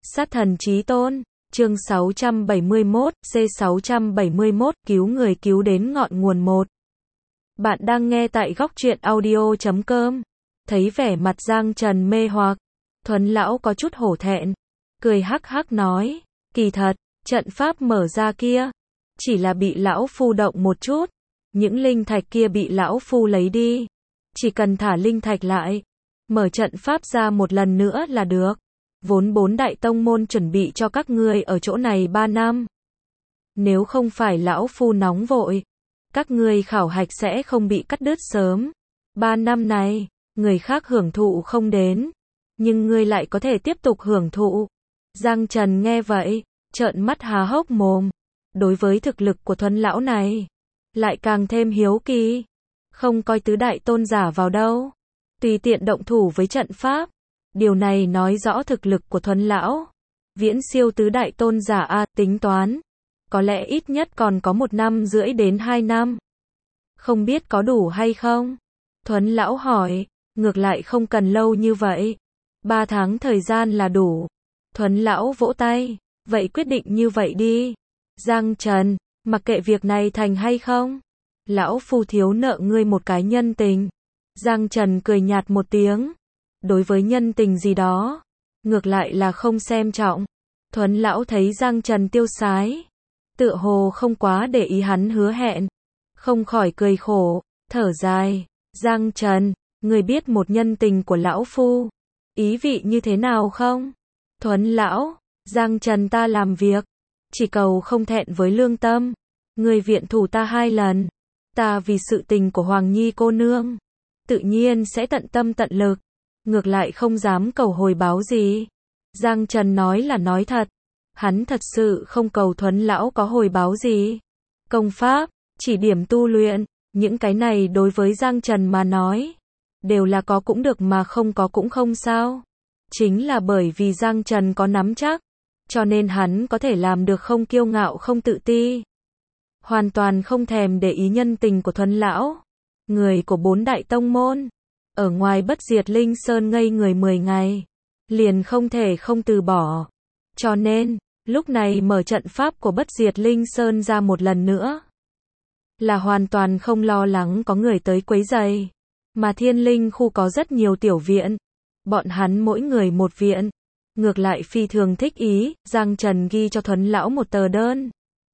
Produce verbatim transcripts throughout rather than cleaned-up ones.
Sát thần chí tôn, chương sáu trăm bảy mươi mốt, C sáu trăm bảy mươi mốt, cứu người cứu đến ngọn nguồn một. Bạn đang nghe tại góc truyện audio chấm com. Thấy vẻ mặt Giang Trần mê hoặc, Thuấn lão có chút hổ thẹn, cười hắc hắc nói, kỳ thật, trận pháp mở ra kia, chỉ là bị lão phu động một chút, những linh thạch kia bị lão phu lấy đi, chỉ cần thả linh thạch lại, mở trận pháp ra một lần nữa là được. Vốn bốn đại tông môn chuẩn bị cho các ngươi ở chỗ này ba năm. Nếu không phải lão phu nóng vội, các ngươi khảo hạch sẽ không bị cắt đứt sớm. Ba năm này, người khác hưởng thụ không đến, nhưng ngươi lại có thể tiếp tục hưởng thụ. Giang Trần nghe vậy, trợn mắt há hốc mồm. Đối với thực lực của Thuấn lão này, lại càng thêm hiếu kỳ. Không coi tứ đại tôn giả vào đâu, tùy tiện động thủ với trận pháp. Điều này nói rõ thực lực của Thuấn lão viễn siêu tứ đại tôn giả a, tính toán có lẽ ít nhất còn có một năm rưỡi đến hai năm. Không biết có đủ hay không? Thuấn lão hỏi. Ngược lại không cần lâu như vậy, ba tháng thời gian là đủ. Thuấn lão vỗ tay. Vậy quyết định như vậy đi. Giang Trần, mặc kệ việc này thành hay không, lão phu thiếu nợ ngươi một cái nhân tình. Giang Trần cười nhạt một tiếng. Đối với nhân tình gì đó, ngược lại là không xem trọng. Thuấn lão thấy Giang Trần tiêu sái, tựa hồ không quá để ý hắn hứa hẹn, không khỏi cười khổ, thở dài. Giang Trần, người biết một nhân tình của lão phu ý vị như thế nào không? Thuấn lão, Giang Trần ta làm việc, chỉ cầu không thẹn với lương tâm. Người viện thủ ta hai lần, ta vì sự tình của Hoàng Nhi cô nương, tự nhiên sẽ tận tâm tận lực. Ngược lại không dám cầu hồi báo gì. Giang Trần nói là nói thật. Hắn thật sự không cầu Thuấn lão có hồi báo gì. Công pháp, chỉ điểm tu luyện, những cái này đối với Giang Trần mà nói, đều là có cũng được mà không có cũng không sao. Chính là bởi vì Giang Trần có nắm chắc, cho nên hắn có thể làm được không kiêu ngạo không tự ti. Hoàn toàn không thèm để ý nhân tình của Thuấn lão. Người của bốn đại tông môn ở ngoài Bất Diệt Linh Sơn ngây người mười ngày, liền không thể không từ bỏ. Cho nên, lúc này mở trận pháp của Bất Diệt Linh Sơn ra một lần nữa, là hoàn toàn không lo lắng có người tới quấy rầy. Mà Thiên Linh khu có rất nhiều tiểu viện, bọn hắn mỗi người một viện, ngược lại phi thường thích ý. Giang Trần ghi cho Thuấn lão một tờ đơn,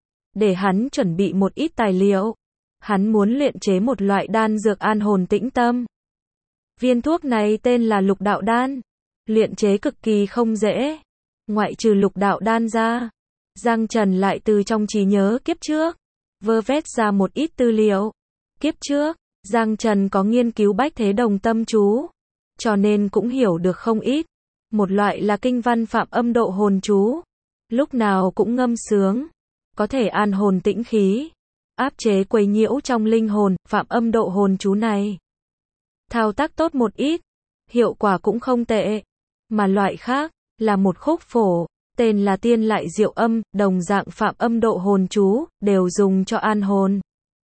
để hắn chuẩn bị một ít tài liệu. Hắn muốn luyện chế một loại đan dược an hồn tĩnh tâm. Viên thuốc này tên là lục đạo đan. Luyện chế cực kỳ không dễ. Ngoại trừ lục đạo đan ra, Giang Trần lại từ trong trí nhớ kiếp trước vơ vét ra một ít tư liệu. Kiếp trước, Giang Trần có nghiên cứu Bách Thế Đồng Tâm chú, cho nên cũng hiểu được không ít. Một loại là kinh văn Phạm Âm Độ Hồn chú, lúc nào cũng ngâm sướng, có thể an hồn tĩnh khí, áp chế quấy nhiễu trong linh hồn. Phạm Âm Độ Hồn chú này thao tác tốt một ít, hiệu quả cũng không tệ. Mà loại khác, là một khúc phổ, tên là Tiên Lại Diệu Âm, đồng dạng Phạm Âm Độ Hồn chú, đều dùng cho an hồn.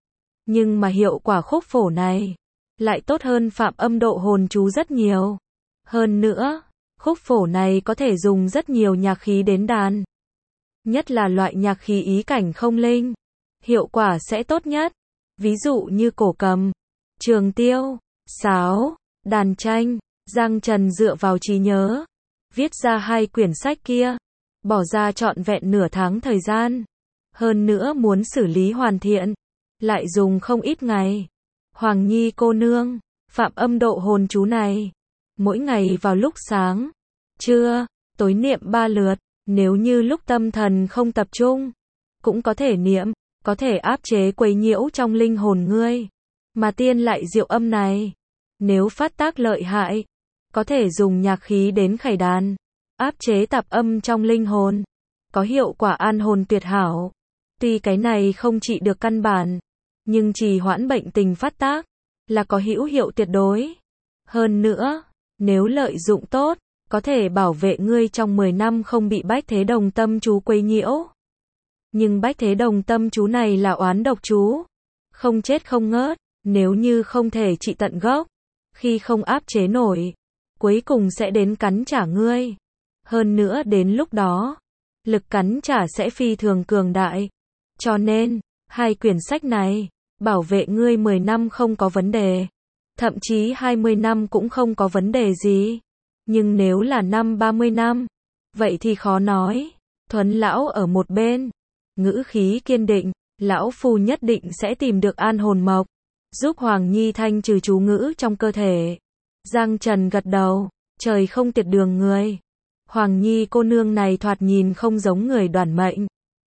Nhưng mà hiệu quả khúc phổ này, lại tốt hơn Phạm Âm Độ Hồn chú rất nhiều. Hơn nữa, khúc phổ này có thể dùng rất nhiều nhạc khí đến đàn. Nhất là loại nhạc khí ý cảnh không linh, hiệu quả sẽ tốt nhất. Ví dụ như cổ cầm, trường tiêu, sáo, đàn tranh. Giang Trần dựa vào trí nhớ, viết ra hai quyển sách kia, bỏ ra trọn vẹn nửa tháng thời gian. Hơn nữa muốn xử lý hoàn thiện, lại dùng không ít ngày. Hoàng Nhi cô nương, Phạm Âm Độ Hồn chú này, mỗi ngày vào lúc sáng, trưa, tối niệm ba lượt. Nếu như lúc tâm thần không tập trung, cũng có thể niệm, có thể áp chế quấy nhiễu trong linh hồn ngươi. Mà Tiên Lại Diệu Âm này, nếu phát tác lợi hại, có thể dùng nhạc khí đến khải đàn, áp chế tạp âm trong linh hồn, có hiệu quả an hồn tuyệt hảo. Tuy cái này không trị được căn bản, nhưng trì hoãn bệnh tình phát tác, là có hữu hiệu tuyệt đối. Hơn nữa, nếu lợi dụng tốt, có thể bảo vệ ngươi trong mười năm không bị Bách Thế Đồng Tâm chú quấy nhiễu. Nhưng Bách Thế Đồng Tâm chú này là oán độc chú, không chết không ngớt. Nếu như không thể trị tận gốc, khi không áp chế nổi, cuối cùng sẽ đến cắn trả ngươi. Hơn nữa đến lúc đó, lực cắn trả sẽ phi thường cường đại. Cho nên, hai quyển sách này, bảo vệ ngươi mười năm không có vấn đề. Thậm chí hai mươi năm cũng không có vấn đề gì. Nhưng nếu là năm ba mươi năm, vậy thì khó nói. Thuấn lão ở một bên, ngữ khí kiên định, lão phu nhất định sẽ tìm được an hồn mộc, giúp Hoàng Nhi thanh trừ chú ngữ trong cơ thể. Giang Trần gật đầu, trời không tiệt đường người. Hoàng Nhi cô nương này thoạt nhìn không giống người đoản mệnh.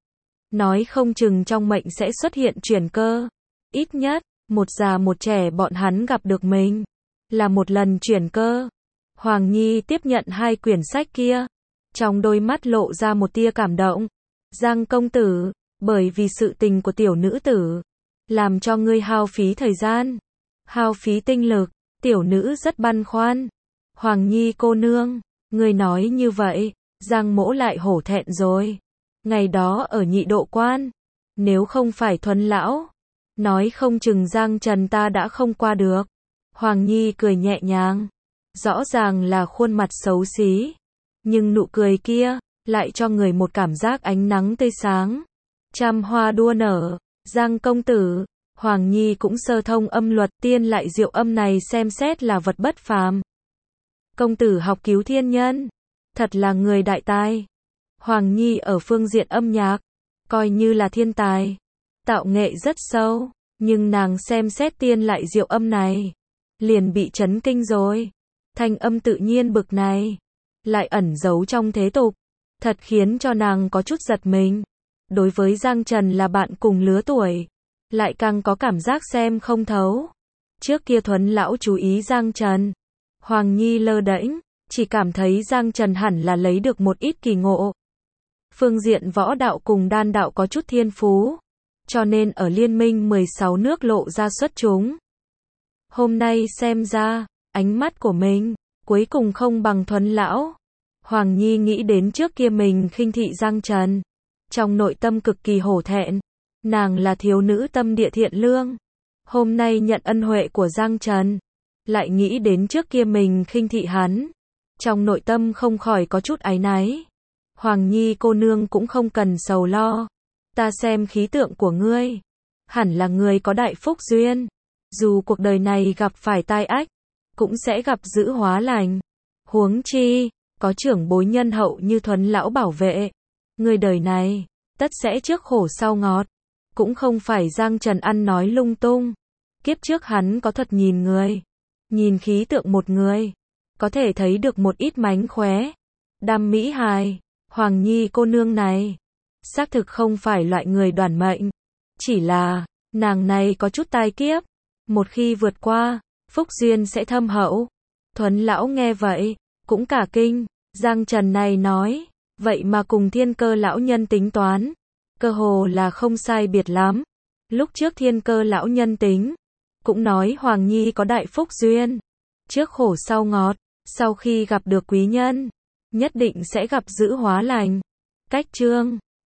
Nói không chừng trong mệnh sẽ xuất hiện chuyển cơ. Ít nhất, một già một trẻ bọn hắn gặp được mình, là một lần chuyển cơ. Hoàng Nhi tiếp nhận hai quyển sách kia, trong đôi mắt lộ ra một tia cảm động. Giang công tử, bởi vì sự tình của tiểu nữ tử, làm cho ngươi hao phí thời gian, hao phí tinh lực, tiểu nữ rất băn khoăn. Hoàng Nhi cô nương, ngươi nói như vậy, Giang mỗ lại hổ thẹn rồi. Ngày đó ở nhị độ quan, nếu không phải Thuấn lão, nói không chừng Giang Trần ta đã không qua được. Hoàng Nhi cười nhẹ nhàng, rõ ràng là khuôn mặt xấu xí, nhưng nụ cười kia, lại cho người một cảm giác ánh nắng tươi sáng. Trăm hoa đua nở, Giang công tử, Hoàng Nhi cũng sơ thông âm luật tiên lại diệu âm này xem xét là vật bất phàm. Công tử học cứu thiên nhân, thật là người đại tài. Hoàng Nhi ở phương diện âm nhạc, coi như là thiên tài, tạo nghệ rất sâu, nhưng nàng xem xét tiên lại diệu âm này, liền bị chấn kinh rồi. Thanh âm tự nhiên bực này, lại ẩn giấu trong thế tục, thật khiến cho nàng có chút giật mình. Đối với Giang Trần là bạn cùng lứa tuổi, lại càng có cảm giác xem không thấu. Trước kia Thuấn lão chú ý Giang Trần, Hoàng Nhi lơ đễnh, chỉ cảm thấy Giang Trần hẳn là lấy được một ít kỳ ngộ. Phương diện võ đạo cùng đan đạo có chút thiên phú, cho nên ở liên minh mười sáu nước lộ ra xuất chúng. Hôm nay xem ra, ánh mắt của mình, cuối cùng không bằng Thuấn lão. Hoàng Nhi nghĩ đến trước kia mình khinh thị Giang Trần, trong nội tâm cực kỳ hổ thẹn. Nàng là thiếu nữ tâm địa thiện lương, hôm nay nhận ân huệ của Giang Trần, lại nghĩ đến trước kia mình khinh thị hắn, trong nội tâm không khỏi có chút áy náy. Hoàng Nhi cô nương cũng không cần sầu lo, ta xem khí tượng của ngươi, hẳn là người có đại phúc duyên, dù cuộc đời này gặp phải tai ách, cũng sẽ gặp dữ hóa lành. Huống chi, có trưởng bối nhân hậu như Thuấn lão bảo vệ, người đời này, tất sẽ trước khổ sau ngọt. Cũng không phải Giang Trần ăn nói lung tung, kiếp trước hắn có thuật nhìn người, nhìn khí tượng một người, có thể thấy được một ít mánh khóe. Đam mỹ hài, Hoàng Nhi cô nương này, xác thực không phải loại người đoản mệnh, chỉ là, nàng này có chút tai kiếp, một khi vượt qua, phúc duyên sẽ thâm hậu. Thuấn lão nghe vậy, cũng cả kinh. Giang Trần này nói, vậy mà cùng Thiên Cơ lão nhân tính toán, cơ hồ là không sai biệt lắm. Lúc trước Thiên Cơ lão nhân tính, cũng nói Hoàng Nhi có đại phúc duyên, trước khổ sau ngọt, sau khi gặp được quý nhân, nhất định sẽ gặp dữ hóa lành. Cách chương